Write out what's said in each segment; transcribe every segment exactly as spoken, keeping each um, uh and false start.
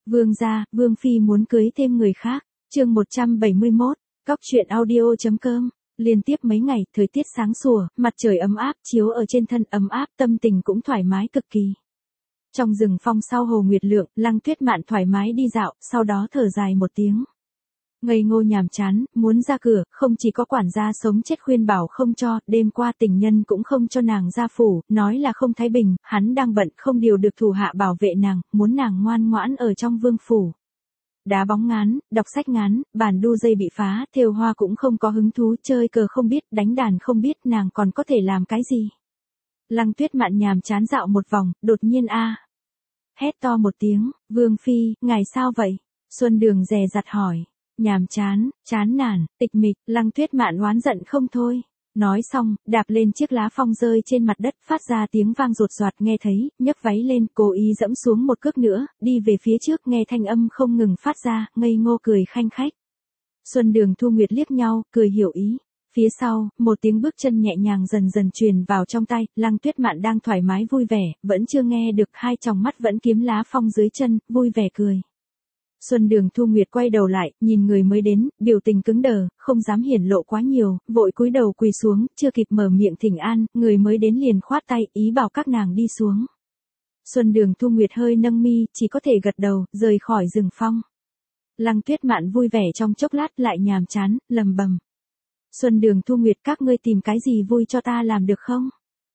Vương gia, Vương phi muốn cưới thêm người khác. Chương một trăm bảy mươi mốt, Cóc truyện audio.com. Liên tiếp mấy ngày, thời tiết sáng sủa, mặt trời ấm áp chiếu ở trên thân ấm áp, tâm tình cũng thoải mái cực kỳ. Trong rừng phong sau hồ nguyệt lượng, Lăng Tuyết Mạn thoải mái đi dạo, sau đó thở dài một tiếng. Ngây ngô nhàm chán, muốn ra cửa, không chỉ có quản gia sống chết khuyên bảo không cho, đêm qua tình nhân cũng không cho nàng ra phủ, nói là không thái bình, hắn đang bận không điều được thủ hạ bảo vệ nàng, muốn nàng ngoan ngoãn ở trong vương phủ. Đá bóng ngán, đọc sách ngán, bàn đu dây bị phá, thêu hoa cũng không có hứng thú, chơi cờ không biết, đánh đàn không biết, nàng còn có thể làm cái gì. Lăng Tuyết Mạn nhàm chán dạo một vòng, đột nhiên a hét to một tiếng, Vương phi, ngài sao vậy? Xuân Đường dè dặt hỏi. Nhàm chán, chán nản, tịch mịch, Lăng Tuyết Mạn oán giận không thôi. Nói xong, đạp lên chiếc lá phong rơi trên mặt đất, phát ra tiếng vang rột rọt nghe thấy, nhấc váy lên, cố ý dẫm xuống một cước nữa, đi về phía trước nghe thanh âm không ngừng phát ra, ngây ngô cười khanh khách. Xuân Đường Thu Nguyệt liếc nhau, cười hiểu ý. Phía sau, một tiếng bước chân nhẹ nhàng dần dần truyền vào trong tay, Lăng Tuyết Mạn đang thoải mái vui vẻ, vẫn chưa nghe được, hai tròng mắt vẫn kiếm lá phong dưới chân, vui vẻ cười. Xuân Đường Thu Nguyệt quay đầu lại, nhìn người mới đến, biểu tình cứng đờ, không dám hiển lộ quá nhiều, vội cúi đầu quỳ xuống, chưa kịp mở miệng thỉnh an, người mới đến liền khoát tay, ý bảo các nàng đi xuống. Xuân Đường Thu Nguyệt hơi nâng mi, chỉ có thể gật đầu, rời khỏi rừng phong. Lăng Tuyết Mạn vui vẻ trong chốc lát lại nhàm chán, lầm bầm. Xuân Đường Thu Nguyệt, các ngươi tìm cái gì vui cho ta làm được không?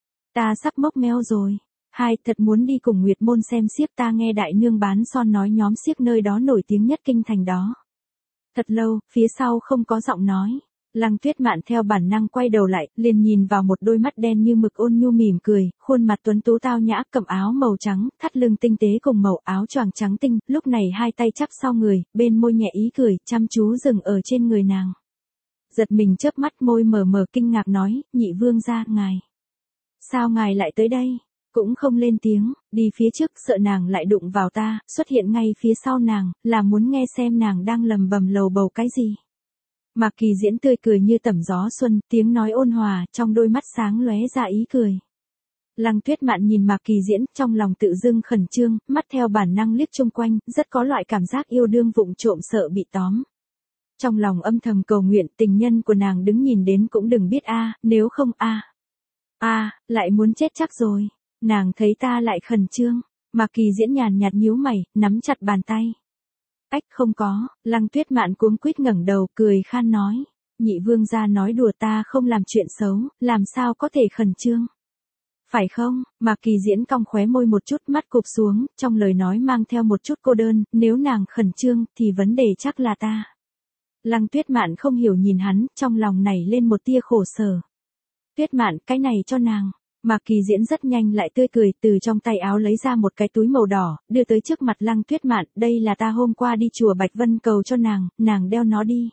Ta sắp mốc meo rồi. Hai, thật muốn đi cùng Nguyệt Môn xem xiếc, ta nghe đại nương bán son nói nhóm xiếc nơi đó nổi tiếng nhất kinh thành đó. Thật lâu, phía sau không có giọng nói. Lăng Tuyết Mạn theo bản năng quay đầu lại, liền nhìn vào một đôi mắt đen như mực ôn nhu mỉm cười, khuôn mặt tuấn tú tao nhã, cẩm áo màu trắng, thắt lưng tinh tế cùng màu áo choàng trắng tinh, lúc này hai tay chắp sau người, bên môi nhẹ ý cười, chăm chú dừng ở trên người nàng. Giật mình chớp mắt, môi mờ mờ kinh ngạc nói, nhị vương gia, ngài. Sao ngài lại tới đây? Cũng không lên tiếng, đi phía trước, sợ nàng lại đụng vào ta, xuất hiện ngay phía sau nàng, là muốn nghe xem nàng đang lầm bầm lầu bầu cái gì. Mạc Kỳ Diễn tươi cười như tẩm gió xuân, tiếng nói ôn hòa, trong đôi mắt sáng lóe ra ý cười. Lăng Tuyết Mạn nhìn Mạc Kỳ Diễn, trong lòng tự dưng khẩn trương, mắt theo bản năng liếc chung quanh, rất có loại cảm giác yêu đương vụng trộm sợ bị tóm. Trong lòng âm thầm cầu nguyện tình nhân của nàng đứng nhìn đến cũng đừng biết a, nếu không a. A, lại muốn chết chắc rồi. Nàng thấy ta lại khẩn trương, Mạc Kỳ Diễn nhàn nhạt nhíu mày, nắm chặt bàn tay. Ách không có, Lăng Tuyết Mạn cuống quýt ngẩng đầu, cười khan nói, nhị vương gia nói đùa, ta không làm chuyện xấu, làm sao có thể khẩn trương. Phải không? Mạc Kỳ Diễn cong khóe môi một chút, mắt cụp xuống, trong lời nói mang theo một chút cô đơn, nếu nàng khẩn trương thì vấn đề chắc là ta. Lăng Tuyết Mạn không hiểu nhìn hắn, trong lòng nảy lên một tia khổ sở. Tuyết Mạn, cái này cho nàng. Mạc Kỳ Diễn rất nhanh lại tươi cười, từ trong tay áo lấy ra một cái túi màu đỏ, đưa tới trước mặt Lăng Tuyết Mạn, đây là ta hôm qua đi chùa Bạch Vân cầu cho nàng, nàng đeo nó đi.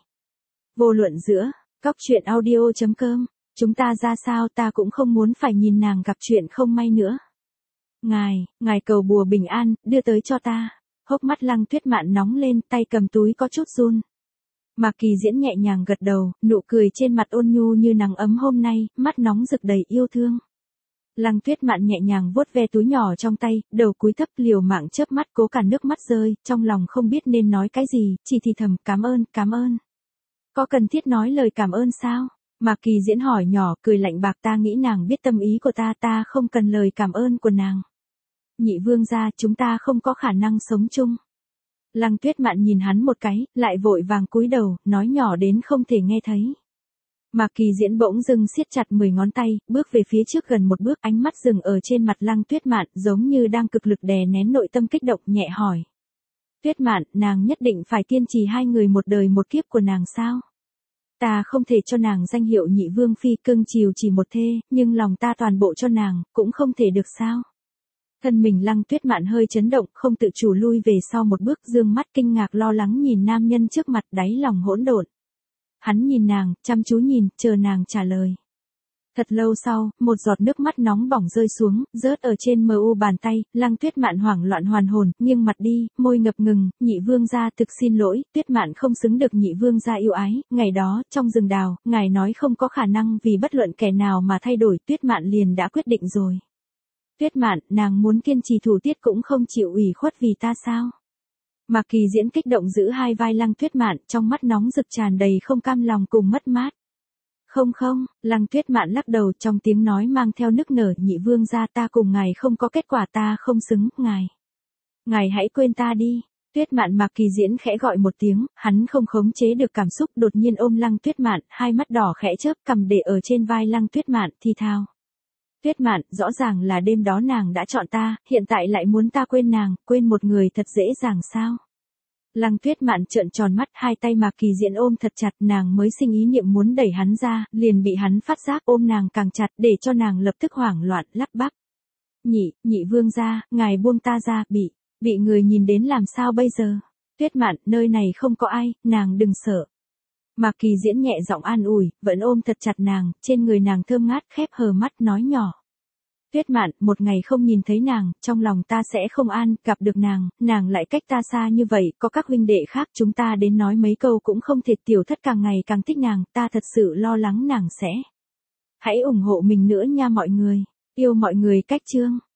Vô luận giữa, Cóc truyện audio.com, chúng ta ra sao ta cũng không muốn phải nhìn nàng gặp chuyện không may nữa. Ngài, ngài cầu bùa bình an, đưa tới cho ta. Hốc mắt Lăng Tuyết Mạn nóng lên, tay cầm túi có chút run. Mạc Kỳ Diễn nhẹ nhàng gật đầu, nụ cười trên mặt ôn nhu như nắng ấm hôm nay, mắt nóng rực đầy yêu thương. Lăng Tuyết Mạn nhẹ nhàng vuốt ve túi nhỏ trong tay, đầu cúi thấp liều mạng chớp mắt cố cản nước mắt rơi, trong lòng không biết nên nói cái gì, chỉ thì thầm cảm ơn, cảm ơn. Có cần thiết nói lời cảm ơn sao? Mạc Kỳ Diễn hỏi nhỏ, cười lạnh bạc, ta nghĩ nàng biết tâm ý của ta, ta không cần lời cảm ơn của nàng. Nhị vương gia, chúng ta không có khả năng sống chung. Lăng Tuyết Mạn nhìn hắn một cái, lại vội vàng cúi đầu, nói nhỏ đến không thể nghe thấy. Mạc Kỳ Diễn bỗng dưng siết chặt mười ngón tay, bước về phía trước gần một bước, ánh mắt dừng ở trên mặt Lăng Tuyết Mạn, giống như đang cực lực đè nén nội tâm kích động, nhẹ hỏi. Tuyết Mạn, nàng nhất định phải kiên trì hai người một đời một kiếp của nàng sao? Ta không thể cho nàng danh hiệu nhị vương phi cưng chiều chỉ một thê, nhưng lòng ta toàn bộ cho nàng, cũng không thể được sao? Thân mình Lăng Tuyết Mạn hơi chấn động, không tự chủ lui về sau một bước, dương mắt kinh ngạc lo lắng nhìn nam nhân trước mặt, đáy lòng hỗn độn. Hắn nhìn nàng, chăm chú nhìn, chờ nàng trả lời. Thật lâu sau, một giọt nước mắt nóng bỏng rơi xuống, rớt ở trên mờ u bàn tay, Lăng Tuyết Mạn hoảng loạn hoàn hồn, nghiêng mặt đi, môi ngập ngừng, nhị vương gia thực xin lỗi, Tuyết Mạn không xứng được nhị vương gia yêu ái, ngày đó, trong rừng đào, ngài nói không có khả năng vì bất luận kẻ nào mà thay đổi, Tuyết Mạn liền đã quyết định rồi. Tuyết Mạn, nàng muốn kiên trì thủ tiết cũng không chịu ủy khuất vì ta sao? Mạc Kỳ Diễn kích động giữ hai vai Lăng Tuyết Mạn, trong mắt nóng rực tràn đầy không cam lòng cùng mất mát. Không không, Lăng Tuyết Mạn lắc đầu, trong tiếng nói mang theo nức nở, nhị vương gia, ta cùng ngài không có kết quả, ta không xứng, ngài. Ngài hãy quên ta đi. Tuyết Mạn. Mạc Kỳ Diễn khẽ gọi một tiếng, hắn không khống chế được cảm xúc, đột nhiên ôm Lăng Tuyết Mạn, hai mắt đỏ khẽ chớp, cầm để ở trên vai Lăng Tuyết Mạn, thì thào. Tuyết Mạn, rõ ràng là đêm đó nàng đã chọn ta, hiện tại lại muốn ta quên nàng, quên một người thật dễ dàng sao? Lăng Tuyết Mạn trợn tròn mắt, hai tay Mạc Kỳ Diễn ôm thật chặt, nàng mới sinh ý niệm muốn đẩy hắn ra, liền bị hắn phát giác, ôm nàng càng chặt, để cho nàng lập tức hoảng loạn, lắp bắp. Nhị, nhị vương gia, ngài buông ta ra, bị, bị người nhìn đến làm sao bây giờ? Tuyết Mạn, nơi này không có ai, nàng đừng sợ. Mạc Kỳ Diễn nhẹ giọng an ủi, vẫn ôm thật chặt nàng, trên người nàng thơm ngát, khép hờ mắt nói nhỏ. Tuyết Mạn, một ngày không nhìn thấy nàng, trong lòng ta sẽ không an, gặp được nàng, nàng lại cách ta xa như vậy, có các huynh đệ khác, chúng ta đến nói mấy câu cũng không thể, tiểu thất càng ngày càng thích nàng, ta thật sự lo lắng nàng sẽ. Hãy ủng hộ mình nữa nha mọi người, yêu mọi người cách chương.